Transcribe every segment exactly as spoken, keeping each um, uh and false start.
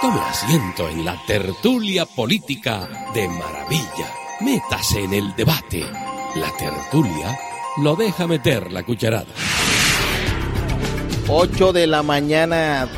Tome asiento en la tertulia política de maravilla. Métase en el debate. La tertulia lo deja meter la cucharada. ocho de la mañana,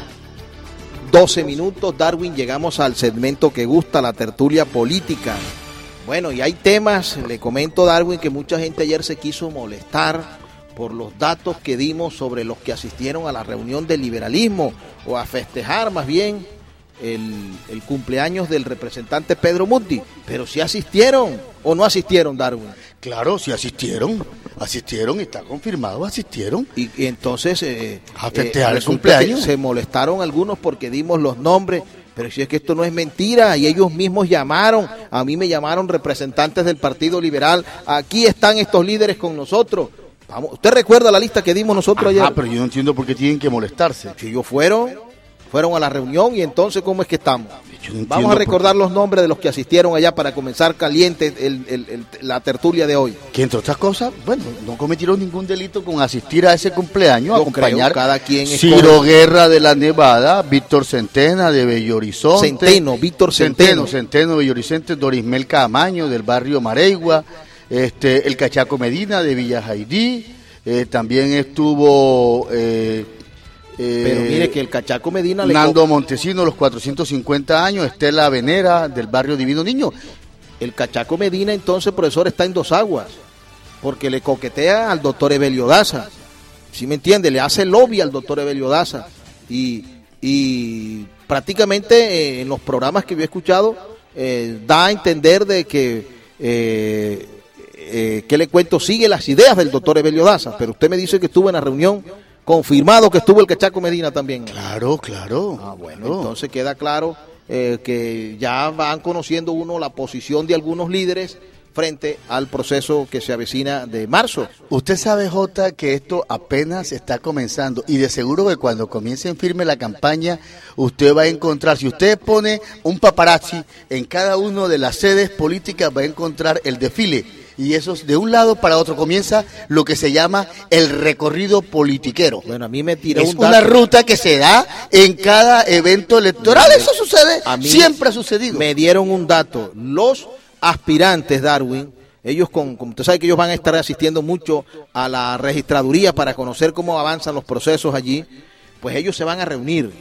doce minutos, Darwin, llegamos al segmento que gusta, la tertulia política. Bueno, y hay temas, le comento, Darwin, que mucha gente ayer se quiso molestar por los datos que dimos sobre los que asistieron a la reunión del liberalismo, o a festejar más bien el, el cumpleaños del representante Pedro Mundi. Pero si asistieron o no asistieron, Darwin. Claro, sí asistieron, asistieron, está confirmado, asistieron. Y, y entonces eh, a festejar eh, el cumpleaños. Se molestaron algunos porque dimos los nombres, pero si es que esto no es mentira, y ellos mismos llamaron, a mí me llamaron representantes del Partido Liberal, aquí están estos líderes con nosotros. Vamos, ¿usted recuerda la lista que dimos nosotros ayer? Ah, pero yo no entiendo por qué tienen que molestarse. Si ellos fueron, fueron a la reunión, y entonces ¿cómo es que estamos? No Vamos a recordar los nombres de los que asistieron allá para comenzar caliente el, el, el, la tertulia de hoy. Que entre otras cosas, bueno, no cometieron ningún delito con asistir a ese cumpleaños, Yo acompañar creo, cada quien Ciro Guerra de la Nevada, Víctor Centena de Bello Horizonte. Centeno, Víctor Centeno. Centeno, Centeno de Bello Horizonte, Dorismel Camaño del barrio Mareigua, este, el Cachaco Medina de Villa Jaidí, eh, también estuvo... Eh, Eh, Pero mire que el Cachaco Medina le Nando Montesino, los cuatrocientos cincuenta años, Estela Venera del barrio Divino Niño. El Cachaco Medina, entonces, profesor, está en dos aguas, porque le coquetea al doctor Evelio Daza, ¿sí me entiende? Le hace lobby al doctor Evelio Daza, y, y prácticamente eh, en los programas que yo he escuchado eh, da a entender de que eh, eh, ¿qué le cuento? Sigue las ideas del doctor Evelio Daza, pero usted me dice que estuvo en la reunión. Confirmado que estuvo el Cachaco Medina también. Claro, claro. Ah, bueno, claro. Entonces queda claro eh, que ya van conociendo uno la posición de algunos líderes frente al proceso que se avecina de marzo. Usted sabe, Jota, que esto apenas está comenzando, y de seguro que cuando comience en firme la campaña, usted va a encontrar, si usted pone un paparazzi en cada una de las sedes políticas, va a encontrar el desfile. Y eso de un lado para otro comienza lo que se llama el recorrido politiquero. Bueno, a mí me tiró es un dato. una ruta que se da en cada evento electoral. Eso sucede, a mí siempre ha sucedido. Me dieron un dato. Los aspirantes, Darwin, ellos, con, como usted sabe que ellos van a estar asistiendo mucho a la registraduría para conocer cómo avanzan los procesos allí, pues ellos se van a reunir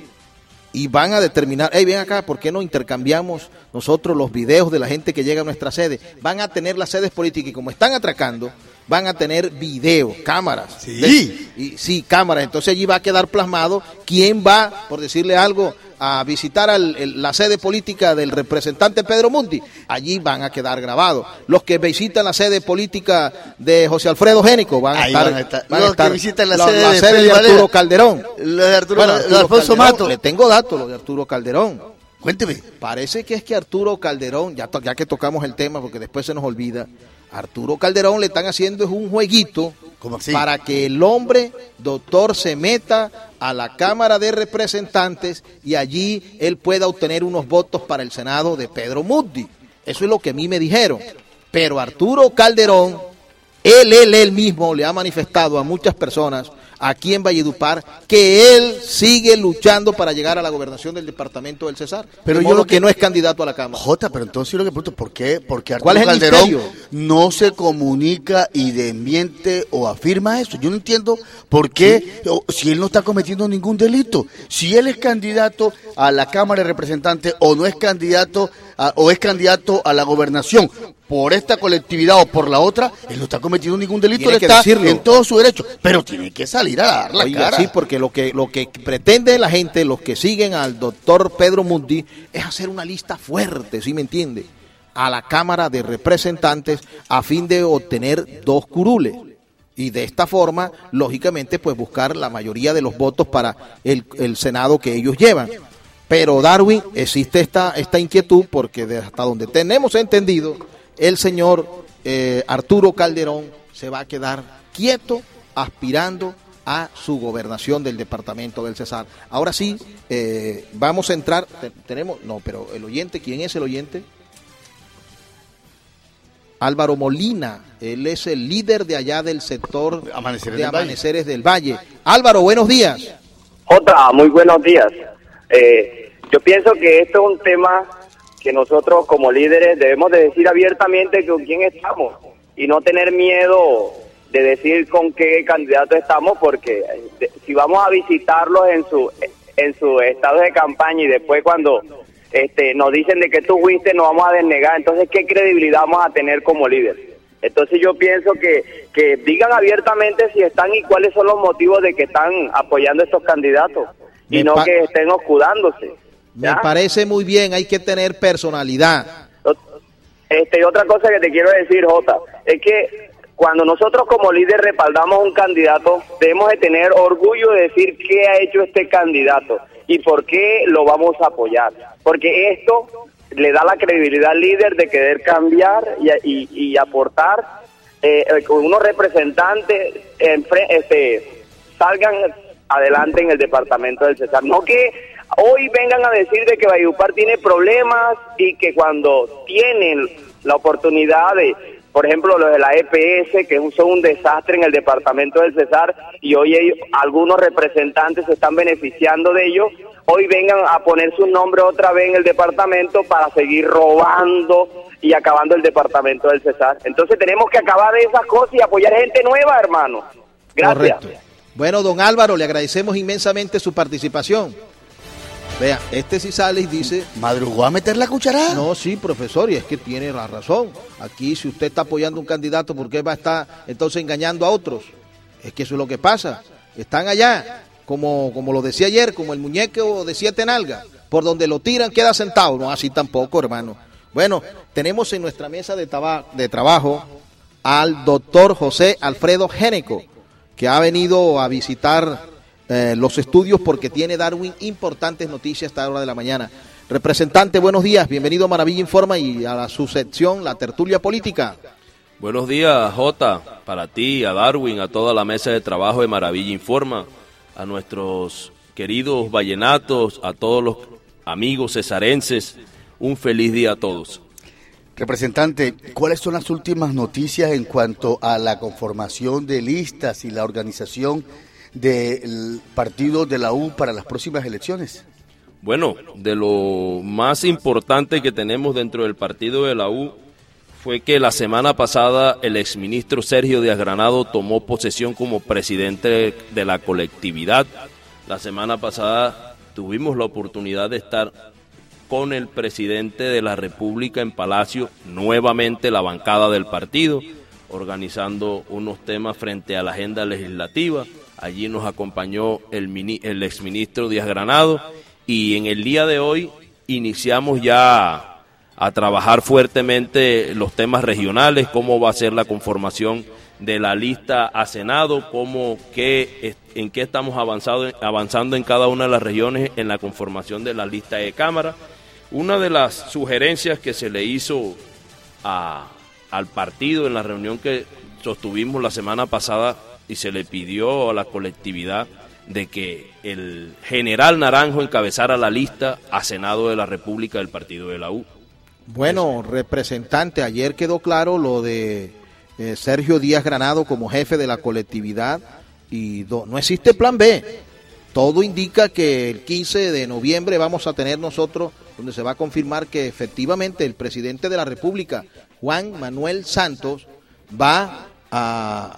y van a determinar, hey, ven acá, ¿por qué no intercambiamos nosotros los videos de la gente que llega a nuestra sede? Van a tener las sedes políticas, y como están atracando, van a tener videos, cámaras. Sí. De, y, sí, cámaras. Entonces allí va a quedar plasmado quién va, por decirle algo, a visitar al, el, la sede política del representante Pedro Mundi. Allí van a quedar grabados. Los que visitan la sede política de José Alfredo Génico van a Ahí estar. Van a estar. Van a los estar, que visitan la, la sede, la de, sede de Arturo Valera. Calderón. Lo de Arturo, Bueno, lo de Arturo Alfonso Calderón, Mato. le tengo datos, lo de Arturo Calderón. Cuénteme. Parece que es que Arturo Calderón, ya, to, ya que tocamos el tema, porque después se nos olvida, Arturo Calderón le están haciendo es un jueguito para que el hombre, doctor, se meta a la Cámara de Representantes y allí él pueda obtener unos votos para el Senado de Pedro Mundi. Eso es lo que a mí me dijeron. Pero Arturo Calderón, él, él, él mismo le ha manifestado a muchas personas aquí en Valledupar que él sigue luchando para llegar a la gobernación del departamento del Cesar. Pero de yo modo lo que que no es candidato a la Cámara. Jota, pero entonces yo lo que pregunto, ¿por qué? Porque Arturo ¿Cuál es el Calderón misterio? no se comunica y desmiente o afirma eso. Yo no entiendo por qué, o, si él no está cometiendo ningún delito. Si él es candidato a la Cámara de Representantes o no es candidato a, o es candidato a la gobernación por esta colectividad o por la otra, él no está cometiendo ningún delito, él Tiene que está decirlo. en todo su derecho, pero tiene que salir a dar la Oiga, cara. sí, porque lo que lo que pretende la gente, los que siguen al doctor Pedro Mundi, es hacer una lista fuerte, ¿sí me entiende?, a la Cámara de Representantes a fin de obtener dos curules. Y de esta forma, lógicamente, pues buscar la mayoría de los votos para el, el Senado que ellos llevan. Pero, Darwin, existe esta, esta inquietud porque de hasta donde tenemos entendido, el señor eh, Arturo Calderón se va a quedar quieto aspirando a su gobernación del departamento del Cesar. Ahora sí, eh, vamos a entrar, te, tenemos, no, pero el oyente, ¿quién es el oyente? Álvaro Molina, él es el líder de allá del sector Amaneceres de del Valle. Amaneceres del Valle. Álvaro, buenos días. Jota, muy buenos días. Eh, Yo pienso que esto es un tema que nosotros como líderes debemos de decir abiertamente con quién estamos y no tener miedo de decir con qué candidato estamos, porque si vamos a visitarlos en su en su estado de campaña y después cuando este nos dicen de que tú fuiste nos vamos a desnegar, entonces ¿qué credibilidad vamos a tener como líder? Entonces yo pienso que, que digan abiertamente si están y cuáles son los motivos de que están apoyando a estos candidatos y Me no pa- que estén escudándose. Me parece muy bien, hay que tener personalidad. Este, y otra cosa que te quiero decir, Jota, es que cuando nosotros como líder respaldamos un candidato, debemos de tener orgullo de decir qué ha hecho este candidato y por qué lo vamos a apoyar. Porque esto le da la credibilidad al líder de querer cambiar y, y, y aportar eh, con unos representantes en, este, salgan adelante en el departamento del Cesar. No que hoy vengan a decir de que Valledupar tiene problemas y que cuando tienen la oportunidad de, por ejemplo, los de la E P S, que son un desastre en el departamento del Cesar, y hoy ellos, algunos representantes se están beneficiando de ellos, hoy vengan a poner su nombre otra vez en el departamento para seguir robando y acabando el departamento del Cesar. Entonces tenemos que acabar de esas cosas y apoyar gente nueva, hermano. Gracias. Correcto. Bueno, don Álvaro, le agradecemos inmensamente su participación. Vea, este sí sale y dice... ¿Madrugó a meter la cucharada? No, sí, profesor, y es que tiene la razón. Aquí, si usted está apoyando a un candidato, ¿por qué va a estar entonces engañando a otros? Es que eso es lo que pasa. Están allá, como, como lo decía ayer, como el muñeco de siete nalgas. Por donde lo tiran queda sentado. No, así tampoco, hermano. Bueno, tenemos en nuestra mesa de, taba- de trabajo al doctor José Alfredo Géneco, que ha venido a visitar eh, los estudios porque tiene Darwin importantes noticias a esta hora de la mañana. Representante, buenos días, bienvenido a Maravilla Informa y a la, su sección, la tertulia política. Buenos días, Jota, para ti, a Darwin, a toda la mesa de trabajo de Maravilla Informa, a nuestros queridos vallenatos, a todos los amigos cesarenses, un feliz día a todos. Representante, ¿cuáles son las últimas noticias en cuanto a la conformación de listas y la organización del partido de la U para las próximas elecciones? Bueno, de lo más importante que tenemos dentro del partido de la U fue que la semana pasada el exministro Sergio Díaz Granado tomó posesión como presidente de la colectividad. La semana pasada tuvimos la oportunidad de estar con el presidente de la República en Palacio, nuevamente la bancada del partido, organizando unos temas frente a la agenda legislativa. Allí nos acompañó el, mini, el exministro Díaz Granado y en el día de hoy iniciamos ya a trabajar fuertemente los temas regionales, cómo va a ser la conformación de la lista a Senado, cómo, qué, en qué estamos avanzado, avanzando en cada una de las regiones en la conformación de la lista de Cámara. Una de las sugerencias que se le hizo a, al partido en la reunión que sostuvimos la semana pasada y se le pidió a la colectividad de que el general Naranjo encabezara la lista a Senado de la República del partido de la U. Bueno, representante, ayer quedó claro lo de eh, Sergio Díaz Granado como jefe de la colectividad y do, no existe plan B. Todo indica que el quince de noviembre vamos a tener nosotros, donde se va a confirmar que efectivamente el presidente de la República, Juan Manuel Santos, va a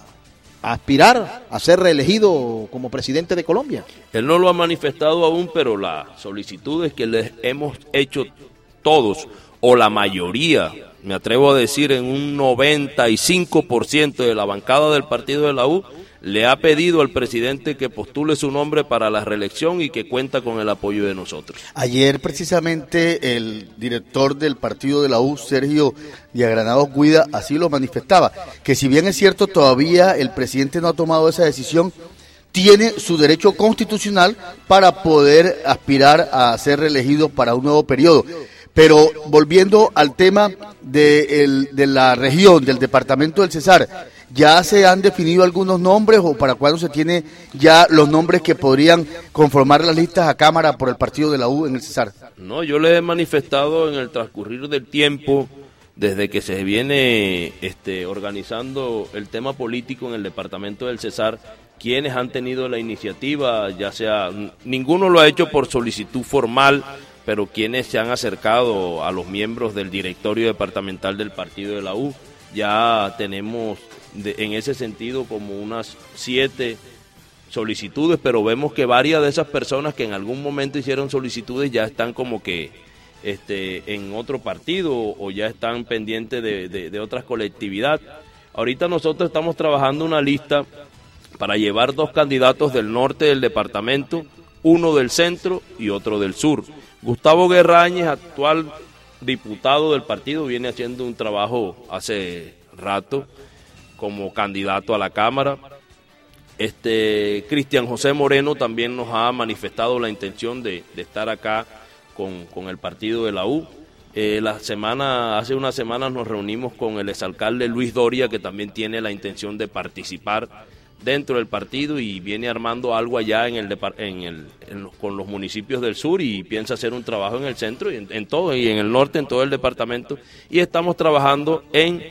aspirar a ser reelegido como presidente de Colombia. Él no lo ha manifestado aún, pero la solicitud es que les hemos hecho todos, o la mayoría, me atrevo a decir en un noventa y cinco por ciento de la bancada del partido de la U, le ha pedido al presidente que postule su nombre para la reelección y que cuenta con el apoyo de nosotros. Ayer precisamente el director del partido de la U, Sergio Díaz Granado Guida, así lo manifestaba, que si bien es cierto todavía el presidente no ha tomado esa decisión, tiene su derecho constitucional para poder aspirar a ser reelegido para un nuevo periodo. Pero volviendo al tema de, el, de la región, del departamento del Cesar, ¿ya se han definido algunos nombres o para cuándo se tiene ya los nombres que podrían conformar las listas a Cámara por el partido de la U en el Cesar? No, yo les he manifestado en el transcurrir del tiempo, desde que se viene este, organizando el tema político en el departamento del Cesar, quienes han tenido la iniciativa, ya sea, ninguno lo ha hecho por solicitud formal, pero quienes se han acercado a los miembros del directorio departamental del partido de la U. Ya tenemos de, en ese sentido como unas siete solicitudes, pero vemos que varias de esas personas que en algún momento hicieron solicitudes ya están como que este, en otro partido o ya están pendientes de, de, de otras colectividades. Ahorita nosotros estamos trabajando una lista para llevar dos candidatos del norte del departamento, uno del centro y otro del sur. Gustavo Guerrañez, actual diputado del partido, viene haciendo un trabajo hace rato como candidato a la Cámara. Este Cristian José Moreno también nos ha manifestado la intención de, de estar acá con, con el partido de la U. Eh, la semana, hace unas semanas nos reunimos con el exalcalde Luis Doria, que también tiene la intención de participar dentro del partido y viene armando algo allá en el, en el en los, con los municipios del sur y piensa hacer un trabajo en el centro y en, en todo y en el norte, en todo el departamento, y estamos trabajando en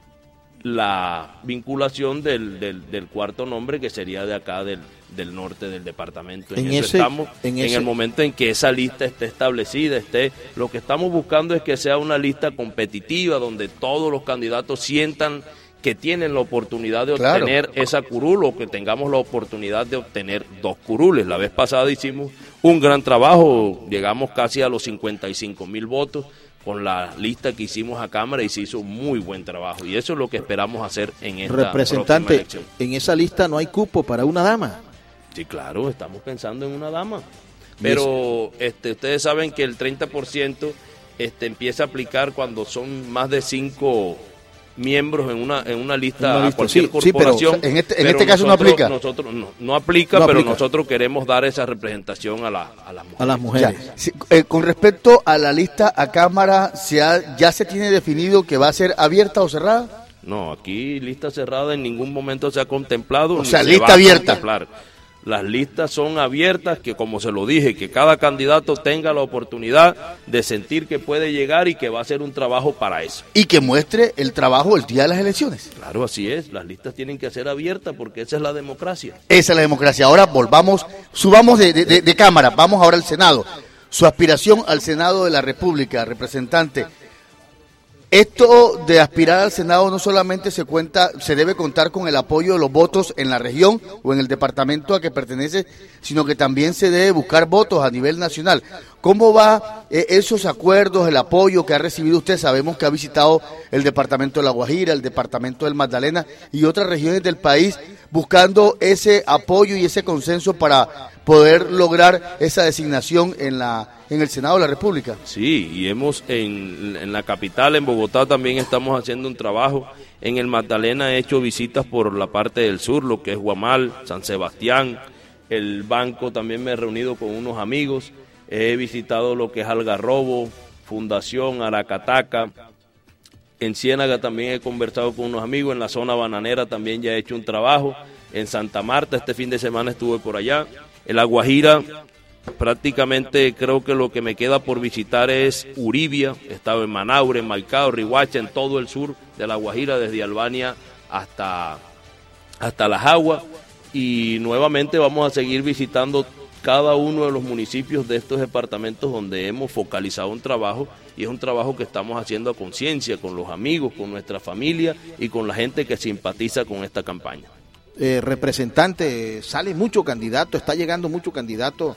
la vinculación del, del, del cuarto nombre, que sería de acá del, del norte del departamento. En, en eso ese, estamos, en, en ese... el momento en que esa lista esté establecida, esté, lo que estamos buscando es que sea una lista competitiva donde todos los candidatos sientan que tienen la oportunidad de obtener claro. esa curul, o que tengamos la oportunidad de obtener dos curules. La vez pasada hicimos un gran trabajo, llegamos casi a los cincuenta y cinco mil votos con la lista que hicimos a Cámara y se hizo muy buen trabajo. Y eso es lo que esperamos hacer en esta Representante, elección. En esa lista no hay cupo para una dama. Sí, claro, estamos pensando en una dama. Pero este, ustedes saben que el treinta por ciento este, empieza a aplicar cuando son más de cinco miembros en una en una lista, una lista a cualquier sí, corporación. Sí, pero en este, en este caso nosotros, no aplica. Nosotros no, no aplica, no pero aplica. Nosotros queremos dar esa representación a, la, a las mujeres. A las mujeres. Ya, sí, eh, con respecto a la lista a Cámara, ¿se ha, ¿ya se tiene definido que va a ser abierta o cerrada? No, aquí lista cerrada en ningún momento se ha contemplado. O sea, lista abierta. Las listas son abiertas, que como se lo dije, que cada candidato tenga la oportunidad de sentir que puede llegar y que va a hacer un trabajo para eso. Y que muestre el trabajo el día de las elecciones. Claro, así es, las listas tienen que ser abiertas porque esa es la democracia. Esa es la democracia. Ahora volvamos, subamos de, de, de, de cámara, vamos ahora al Senado. Su aspiración al Senado de la República, representante. Esto de aspirar al Senado no solamente se cuenta, se debe contar con el apoyo de los votos en la región o en el departamento a que pertenece, sino que también se debe buscar votos a nivel nacional. ¿Cómo va eh, esos acuerdos, el apoyo que ha recibido usted? Sabemos que ha visitado el departamento de La Guajira, el departamento del Magdalena y otras regiones del país buscando ese apoyo y ese consenso para poder lograr esa designación en la en el Senado de la República. Sí, y hemos en, en la capital, en Bogotá, también estamos haciendo un trabajo. En el Magdalena he hecho visitas por la parte del sur, lo que es Guamal, San Sebastián, el banco, también me he reunido con unos amigos, he visitado lo que es Algarrobo, Fundación, Aracataca. En Ciénaga también he conversado con unos amigos, en la zona bananera también ya he hecho un trabajo, en Santa Marta este fin de semana estuve por allá, en La Guajira prácticamente creo que lo que me queda por visitar es Uribia, he estado en Manaure, en Maicao, Riohacha, en todo el sur de La Guajira, desde Albania hasta, hasta Las Aguas, y nuevamente vamos a seguir visitando cada uno de los municipios de estos departamentos donde hemos focalizado un trabajo, y es un trabajo que estamos haciendo a conciencia, con los amigos, con nuestra familia y con la gente que simpatiza con esta campaña. Eh, representante, sale mucho candidato, está llegando mucho candidato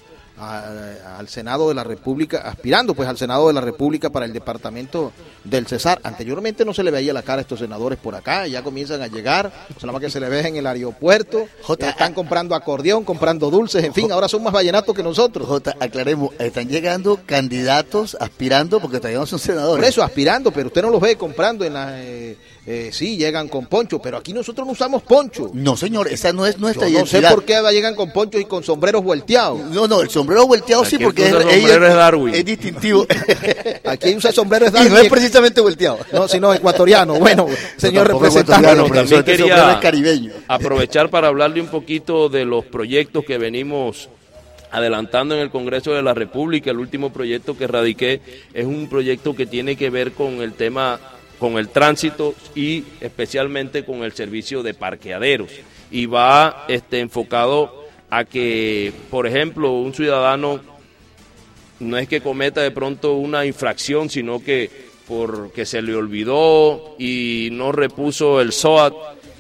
a, al Senado de la República, aspirando pues al Senado de la República para el departamento del Cesar. Anteriormente no se le veía la cara a estos senadores por acá, ya comienzan a llegar, o sea, nada más que se le ve en el aeropuerto, J, están comprando acordeón, comprando dulces, en fin, J, ahora son más vallenatos que nosotros. J, aclaremos, están llegando candidatos aspirando porque todavía no son senadores. Por eso, aspirando, pero usted no los ve comprando en la... Eh, Eh, sí, llegan con poncho, pero aquí nosotros no usamos poncho. No, señor, esa no es nuestra Yo identidad. No sé por qué llegan con poncho y con sombreros volteados. No, no, el sombrero volteado aquí sí, porque es, sombrero es, Darwin. Es distintivo. Aquí usa sombrero es Darwin. Y no es precisamente volteado. No, sino ecuatoriano. Bueno, señor no, representante. Bueno, también quería es caribeño. aprovechar para hablarle un poquito de los proyectos que venimos adelantando en el Congreso de la República. El último proyecto que radiqué es un proyecto que tiene que ver con el tema, con el tránsito y especialmente con el servicio de parqueaderos, y va este, enfocado a que, por ejemplo, un ciudadano no es que cometa de pronto una infracción, sino que porque se le olvidó y no repuso el S O A T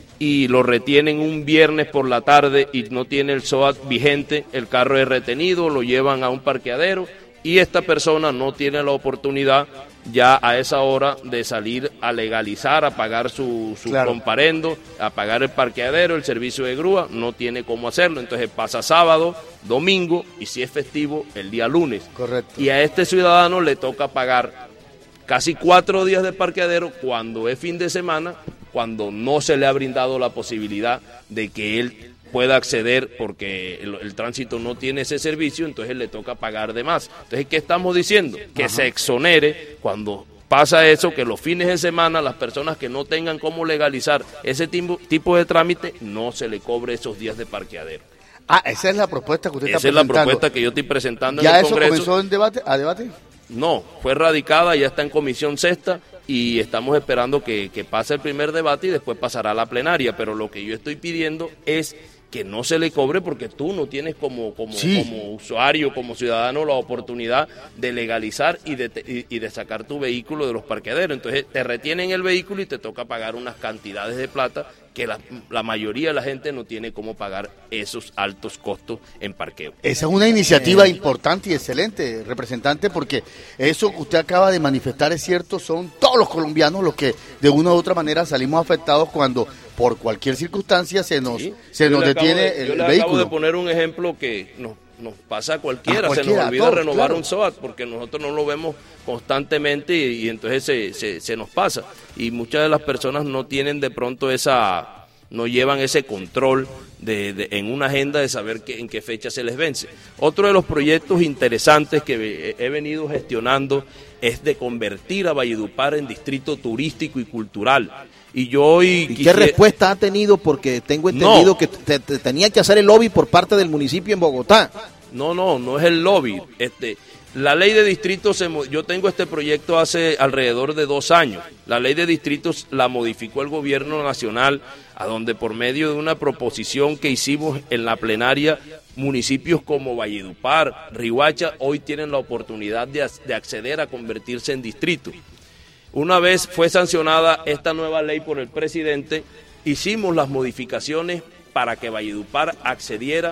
y lo retienen un viernes por la tarde y no tiene el S O A T vigente, el carro es retenido, lo llevan a un parqueadero y esta persona no tiene la oportunidad ya a esa hora de salir a legalizar, a pagar su, su claro. comparendo, a pagar el parqueadero, el servicio de grúa, no tiene cómo hacerlo, entonces pasa sábado, domingo y si es festivo el día lunes. Correcto. Y a este ciudadano le toca pagar casi cuatro días de parqueadero cuando es fin de semana, cuando no se le ha brindado la posibilidad de que él pueda acceder porque el, el tránsito no tiene ese servicio, entonces le toca pagar de más. Entonces, ¿qué estamos diciendo? Que Ajá. se exonere cuando pasa eso, que los fines de semana las personas que no tengan cómo legalizar ese tipo, tipo de trámite, no se le cobre esos días de parqueadero. Ah, esa es la propuesta que usted esa está presentando. Esa es la propuesta que yo estoy presentando en el Congreso. ¿Ya eso comenzó en debate, a debate? No, fue radicada, ya está en comisión sexta y estamos esperando que, que pase el primer debate y después pasará a la plenaria, pero lo que yo estoy pidiendo es que no se le cobre porque tú no tienes como como, sí. como usuario, como ciudadano, la oportunidad de legalizar y de, y, y de sacar tu vehículo de los parqueaderos. Entonces te retienen el vehículo y te toca pagar unas cantidades de plata que la, la mayoría de la gente no tiene cómo pagar esos altos costos en parqueo. Esa es una iniciativa eh. importante y excelente, representante, porque eso que usted acaba de manifestar es cierto, son todos los colombianos los que de una u otra manera salimos afectados cuando por cualquier circunstancia se nos, sí. se nos detiene de, el yo le vehículo. Acabo de poner un ejemplo que nos, nos pasa a cualquiera, a cualquiera se nos olvida todos, renovar claro. un S O A T porque nosotros no lo vemos constantemente y, y entonces se, se, se nos pasa. Y muchas de las personas no tienen de pronto esa, no llevan ese control de, de, en una agenda de saber que, en qué fecha se les vence. Otro de los proyectos interesantes que he, he venido gestionando es de convertir a Valledupar en distrito turístico y cultural. Y yo hoy ¿Y quisiera... qué respuesta ha tenido? Porque tengo entendido no. que te, te tenía que hacer el lobby por parte del municipio en Bogotá. No, no, no es el lobby. Este, la ley de distritos, se, yo tengo este proyecto hace alrededor de dos años. La ley de distritos la modificó el gobierno nacional, a donde por medio de una proposición que hicimos en la plenaria, municipios como Valledupar, Riohacha, hoy tienen la oportunidad de, de acceder a convertirse en distrito. Una vez fue sancionada esta nueva ley por el presidente, hicimos las modificaciones para que Valledupar accediera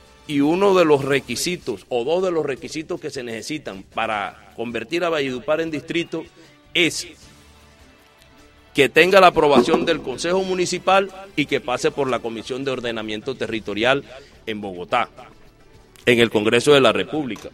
y uno de los requisitos o dos de los requisitos que se necesitan para convertir a Valledupar en distrito es que tenga la aprobación del Consejo Municipal y que pase por la Comisión de Ordenamiento Territorial en Bogotá, en el Congreso de la República.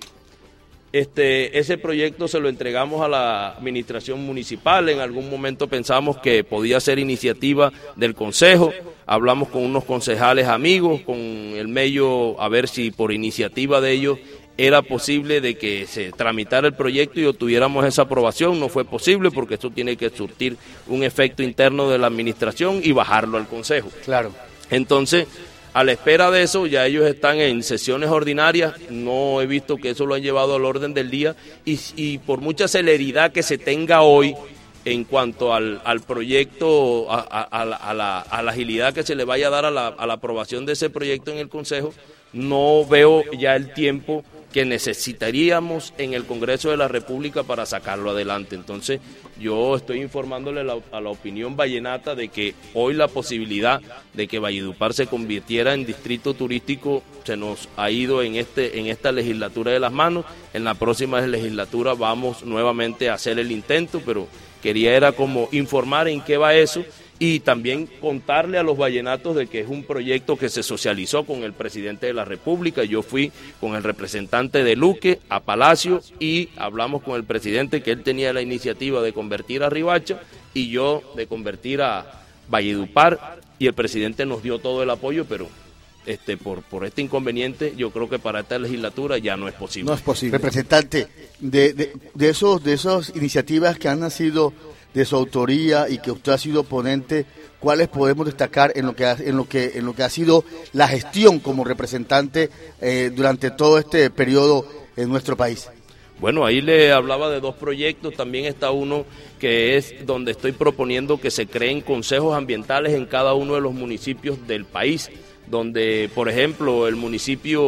Este, ese proyecto se lo entregamos a la administración municipal, en algún momento pensamos que podía ser iniciativa del Consejo, hablamos con unos concejales amigos, con el Mello, a ver si por iniciativa de ellos era posible de que se tramitara el proyecto y obtuviéramos esa aprobación. No fue posible porque esto tiene que surtir un efecto interno de la administración y bajarlo al Consejo. Claro. Entonces, a la espera de eso, ya ellos están en sesiones ordinarias, no he visto que eso lo han llevado al orden del día y, y por mucha celeridad que se tenga hoy en cuanto al, al proyecto, a, a, a, la, a, la, a la agilidad que se le vaya a dar a la, a la aprobación de ese proyecto en el Consejo, no veo ya el tiempo que necesitaríamos en el Congreso de la República para sacarlo adelante. Entonces, yo estoy informándole la, a la opinión vallenata de que hoy la posibilidad de que Valledupar se convirtiera en distrito turístico se nos ha ido en este en esta legislatura de las manos. En la próxima legislatura vamos nuevamente a hacer el intento, pero quería era como informar en qué va eso y también contarle a los vallenatos de que es un proyecto que se socializó con el presidente de la República. Yo fui con el representante de Luque a Palacio y hablamos con el presidente que él tenía la iniciativa de convertir a Riohacha y yo de convertir a Valledupar y el presidente nos dio todo el apoyo, pero este por por este inconveniente yo creo que para esta legislatura ya no es posible. No es posible. Representante, de, de, de, esos, de esas iniciativas que han nacido de su autoría y que usted ha sido ponente, ¿cuáles podemos destacar en lo que ha, en lo que en lo que ha sido la gestión como representante eh, durante todo este periodo en nuestro país? Bueno, ahí le hablaba de dos proyectos, también está uno que es donde estoy proponiendo que se creen consejos ambientales en cada uno de los municipios del país, donde, por ejemplo, el municipio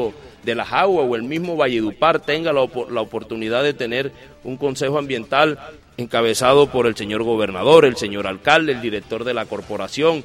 de la Jagua o el mismo Valledupar tenga la, op la oportunidad de tener un consejo ambiental encabezado por el señor gobernador, el señor alcalde, el director de la corporación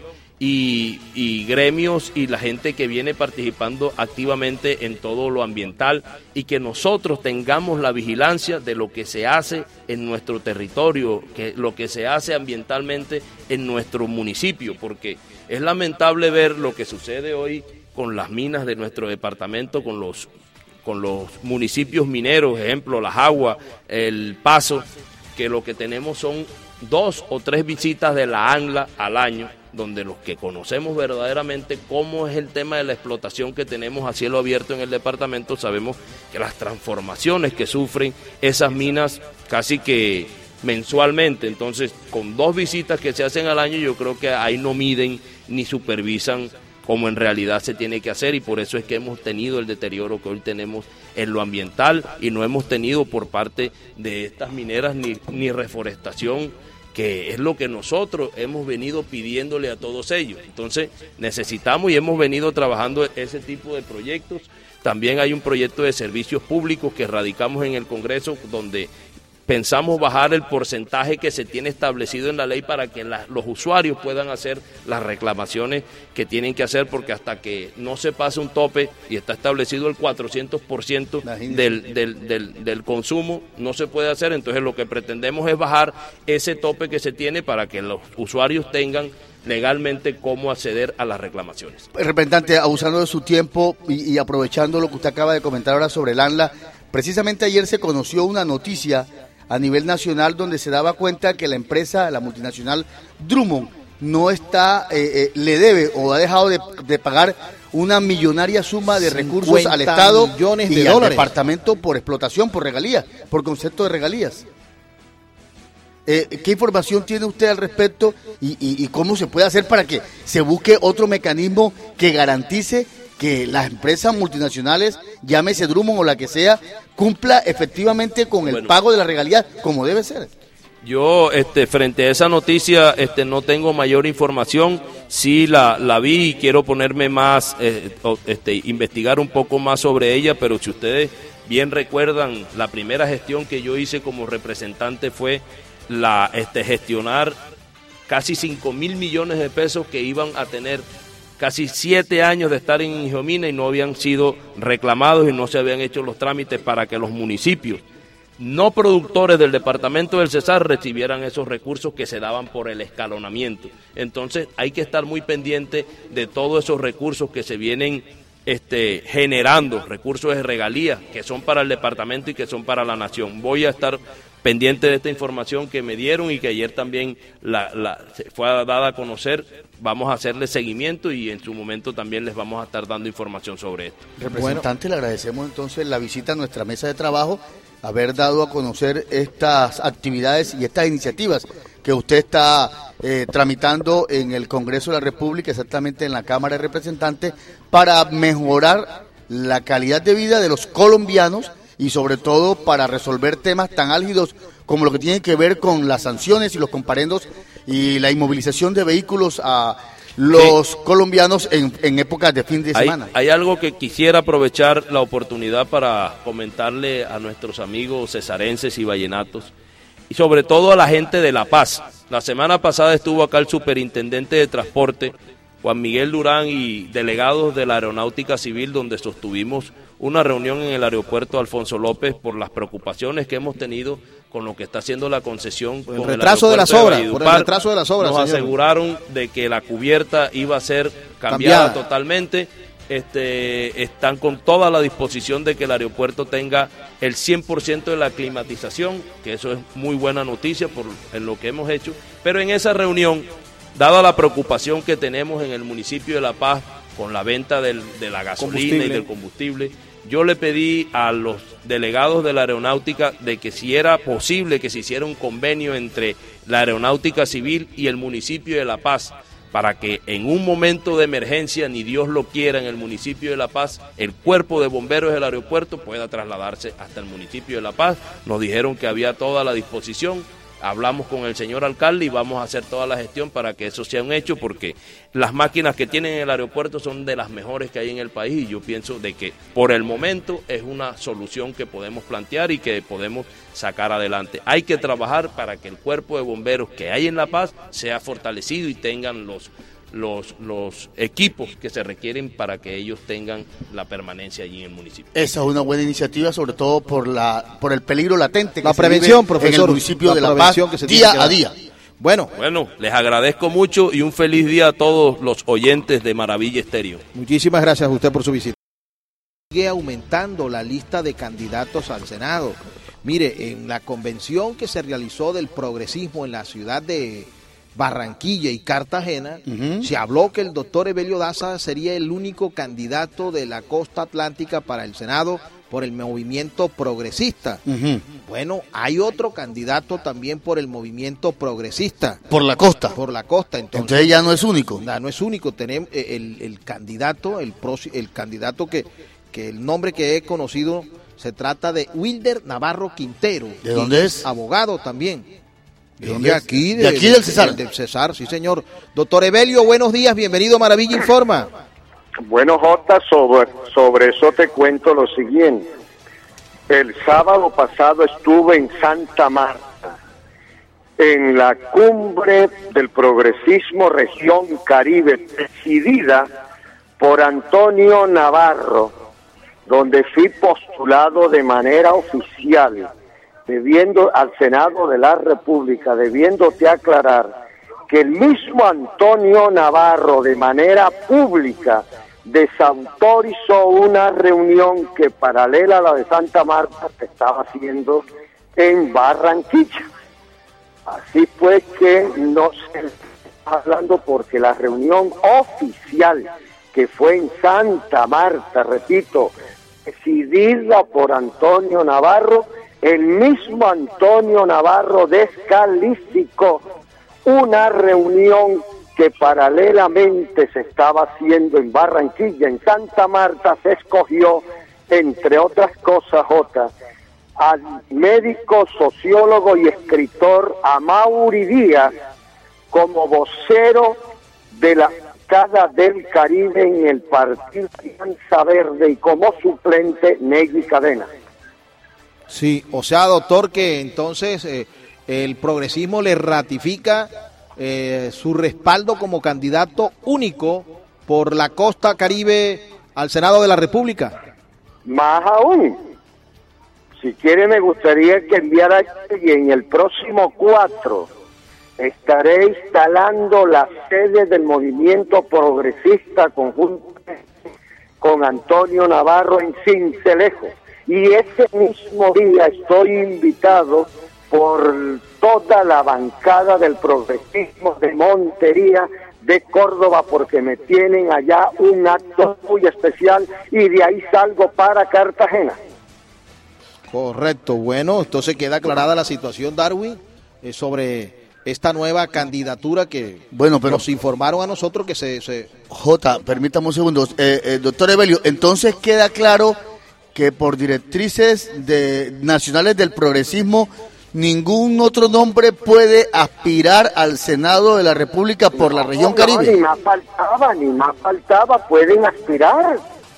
y, y gremios y la gente que viene participando activamente en todo lo ambiental, y que nosotros tengamos la vigilancia de lo que se hace en nuestro territorio, que lo que se hace ambientalmente en nuestro municipio, porque es lamentable ver lo que sucede hoy con las minas de nuestro departamento, con los, con los municipios mineros, ejemplo, La Jagua, El Paso, que lo que tenemos son dos o tres visitas de la ANLA al año, donde los que conocemos verdaderamente cómo es el tema de la explotación que tenemos a cielo abierto en el departamento, sabemos que las transformaciones que sufren esas minas casi que mensualmente. Entonces, con dos visitas que se hacen al año, yo creo que ahí no miden ni supervisan como en realidad se tiene que hacer, y por eso es que hemos tenido el deterioro que hoy tenemos en lo ambiental, y no hemos tenido por parte de estas mineras ni, ni reforestación, que es lo que nosotros hemos venido pidiéndole a todos ellos. Entonces necesitamos y hemos venido trabajando ese tipo de proyectos. También hay un proyecto de servicios públicos que radicamos en el Congreso, donde pensamos bajar el porcentaje que se tiene establecido en la ley para que la, los usuarios puedan hacer las reclamaciones que tienen que hacer, porque hasta que no se pase un tope y está establecido el cuatrocientos por ciento del, del, del, del consumo, no se puede hacer. Entonces lo que pretendemos es bajar ese tope que se tiene para que los usuarios tengan legalmente cómo acceder a las reclamaciones. Representante, abusando de su tiempo y, y aprovechando lo que usted acaba de comentar ahora sobre el ANLA, precisamente ayer se conoció una noticia a nivel nacional donde se daba cuenta que la empresa, la multinacional Drummond, no está, eh, eh, le debe o ha dejado de, de pagar una millonaria suma de recursos al Estado millones de y al dólares. departamento por explotación, por regalías, por concepto de regalías. Eh, ¿Qué información tiene usted al respecto y, y, y cómo se puede hacer para que se busque otro mecanismo que garantice que las empresas multinacionales, llámese Drummond o la que sea, cumpla efectivamente con el bueno, pago de la regalía como debe ser? Yo, este, frente a esa noticia, este, no tengo mayor información. Sí la, la vi y quiero ponerme más, eh, este, investigar un poco más sobre ella, pero si ustedes bien recuerdan, la primera gestión que yo hice como representante fue la, este, gestionar casi cinco mil millones de pesos que iban a tener casi siete años de estar en Ingeomina y no habían sido reclamados y no se habían hecho los trámites para que los municipios no productores del departamento del Cesar recibieran esos recursos que se daban por el escalonamiento. Entonces hay que estar muy pendiente de todos esos recursos que se vienen este, generando, recursos de regalías que son para el departamento y que son para la nación. Voy a estar pendiente de esta información que me dieron y que ayer también la, la, fue dada a conocer. Vamos a hacerle seguimiento y en su momento también les vamos a estar dando información sobre esto. Representante, bueno, le agradecemos entonces la visita a nuestra mesa de trabajo, haber dado a conocer estas actividades y estas iniciativas que usted está eh, tramitando en el Congreso de la República, exactamente en la Cámara de Representantes, para mejorar la calidad de vida de los colombianos y sobre todo para resolver temas tan álgidos como lo que tiene que ver con las sanciones y los comparendos y la inmovilización de vehículos a los sí. colombianos en, en épocas de fin de hay, semana. Hay algo que quisiera aprovechar la oportunidad para comentarle a nuestros amigos cesarenses y vallenatos, y sobre todo a la gente de La Paz. La semana pasada estuvo acá el superintendente de transporte, Juan Miguel Durán, y delegados de la Aeronáutica Civil, donde sostuvimos una reunión en el aeropuerto Alfonso López por las preocupaciones que hemos tenido con lo que está haciendo la concesión por con el retraso el de las obras, por el retraso de las obras. Nos señor. aseguraron de que la cubierta iba a ser cambiada, cambiada. totalmente. Este, están con toda la disposición de que el aeropuerto tenga el cien por ciento de la climatización, que eso es muy buena noticia por en lo que hemos hecho. Pero en esa reunión, dada la preocupación que tenemos en el municipio de La Paz con la venta del, de la gasolina y del combustible, yo le pedí a los delegados de la aeronáutica de que si era posible que se hiciera un convenio entre la Aeronáutica Civil y el municipio de La Paz, para que en un momento de emergencia, ni Dios lo quiera, en el municipio de La Paz, el cuerpo de bomberos del aeropuerto pueda trasladarse hasta el municipio de La Paz. Nos dijeron que había toda la disposición. hablamos con el señor alcalde y vamos a hacer toda la gestión para que eso sea un hecho, porque las máquinas que tienen en el aeropuerto son de las mejores que hay en el país y yo pienso de que por el momento es una solución que podemos plantear y que podemos sacar adelante. Hay que trabajar para que el cuerpo de bomberos que hay en La Paz sea fortalecido y tengan los Los, los equipos que se requieren para que ellos tengan la permanencia allí en el municipio. Esa es una buena iniciativa, sobre todo por la por el peligro latente que la se prevención, vive profesor, en el municipio la de La Paz que se día que a día. Bueno, bueno, les agradezco mucho y un feliz día a todos los oyentes de Maravilla Estéreo. Muchísimas gracias a usted por su visita. Sigue aumentando la lista de candidatos al Senado. Mire, en la convención que se realizó del progresismo en la ciudad de Barranquilla y Cartagena, uh-huh. se habló que el doctor Evelio Daza sería el único candidato de la costa atlántica para el Senado por el movimiento progresista. Uh-huh. Bueno, hay otro candidato también por el movimiento progresista. Por la costa. Por la costa. Entonces, entonces ya no es único. No, no es único. Tenemos el, el candidato, el, pro, el candidato que, que el nombre que he conocido se trata de Wilder Navarro Quintero. ¿De dónde es? Abogado también. ¿De, dónde de aquí, de, de aquí del Cesar. Del Cesar, sí señor. Doctor Evelio, buenos días, bienvenido a Maravilla Informa. Bueno, Jota, sobre, sobre eso te cuento lo siguiente. El sábado pasado estuve en Santa Marta, en la cumbre del progresismo región Caribe, presidida por Antonio Navarro, donde fui postulado de manera oficial, debiendo al Senado de la República, debiéndote aclarar que el mismo Antonio Navarro de manera pública desautorizó una reunión que paralela a la de Santa Marta se estaba haciendo en Barranquilla. Así fue que no se está hablando porque la reunión oficial que fue en Santa Marta, repito, decidida por Antonio Navarro, el mismo Antonio Navarro descalificó una reunión que paralelamente se estaba haciendo en Barranquilla. En Santa Marta se escogió, entre otras cosas, Jota, al médico, sociólogo y escritor Amaury Díaz como vocero de la bancada del Caribe en el Partido Alianza Verde y como suplente Negri Cadena. Sí, o sea, doctor, que entonces eh, el progresismo le ratifica eh, su respaldo como candidato único por la costa Caribe al Senado de la República. Más aún, si quiere me gustaría que enviara y en el próximo cuatro estaré instalando la sede del movimiento progresista conjunto con Antonio Navarro en Cincelejo. Y ese mismo día estoy invitado por toda la bancada del progresismo de Montería de Córdoba, porque me tienen allá un acto muy especial y de ahí salgo para Cartagena. Correcto, bueno, entonces queda aclarada la situación, Darwin, eh, sobre esta nueva candidatura que bueno, pero nos informaron a nosotros que se... se... Jota, permítame un segundo, eh, eh, doctor Evelio, entonces queda claro que por directrices de nacionales del progresismo ningún otro nombre puede aspirar al Senado de la República por la región no, Caribe. No, ni más faltaba, ni más faltaba, pueden aspirar.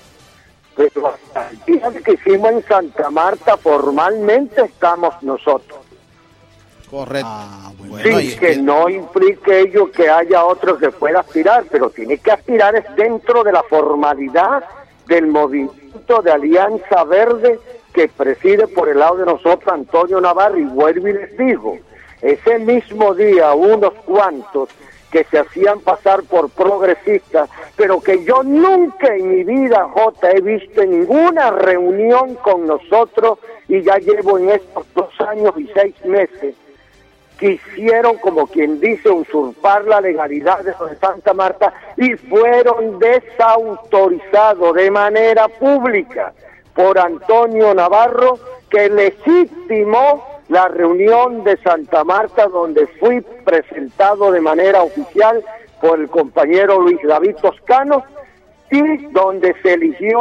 Pero hasta el día que hicimos en Santa Marta formalmente estamos nosotros. Correcto. Ah, bueno. Sí, Bueno, y que es que... no implique ello que haya otro que pueda aspirar, pero tiene que aspirar es dentro de la formalidad del movimiento de Alianza Verde que preside por el lado de nosotros Antonio Navarro. Y vuelvo y les digo, ese mismo día unos cuantos que se hacían pasar por progresistas, pero que yo nunca en mi vida, Jota, he visto ninguna reunión con nosotros, y ya llevo en estos dos años y seis meses, quisieron, como quien dice, usurpar la legalidad de Santa Marta y fueron desautorizados de manera pública por Antonio Navarro, que legitimó la reunión de Santa Marta, donde fui presentado de manera oficial por el compañero Luis David Toscano, y donde se eligió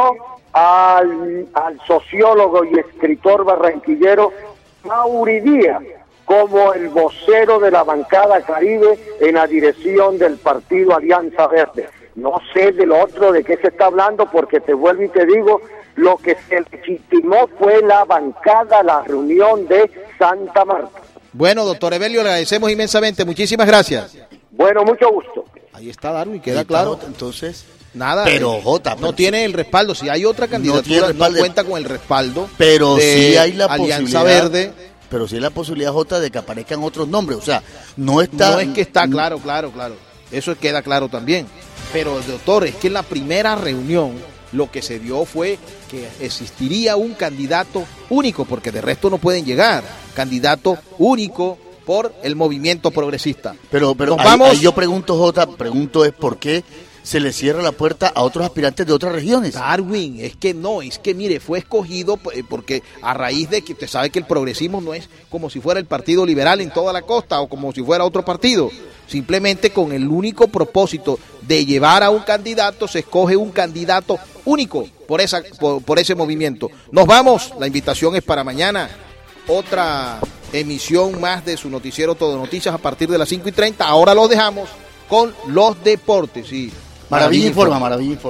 al, al sociólogo y escritor barranquillero Amaury Díaz como el vocero de la bancada Caribe en la dirección del partido Alianza Verde. No sé de lo otro de qué se está hablando, porque te vuelvo y te digo, lo que se legitimó fue la bancada, la reunión de Santa Marta. Bueno, doctor Evelio, le agradecemos inmensamente. Muchísimas gracias. Bueno, mucho gusto. Ahí está Darwin, queda claro. Entonces, nada. pero eh, Jota, no pero tiene el respaldo. Si hay otra candidatura, no, no cuenta con el respaldo. Pero de sí hay la Alianza posibilidad, Verde. Pero sí hay la posibilidad, Jota, de que aparezcan otros nombres. O sea, no está. No es que está claro, claro, claro. Eso queda claro también. Pero, doctor, es que en la primera reunión lo que se dio fue que existiría un candidato único, porque de resto no pueden llegar. Candidato único por el movimiento progresista. Pero, pero ahí, vamos. ahí yo pregunto, Jota, pregunto es por qué se le cierra la puerta a otros aspirantes de otras regiones. Darwin, es que no, es que mire, fue escogido porque a raíz de que usted sabe que el progresismo no es como si fuera el Partido Liberal en toda la costa o como si fuera otro partido. Simplemente con el único propósito de llevar a un candidato, se escoge un candidato único por, esa, por, por ese movimiento. Nos vamos, la invitación es para mañana. Otra emisión más de su noticiero Todo Noticias a partir de las cinco y treinta. Ahora los dejamos con los deportes. Sí. Maravilla informa, Maravilla informa.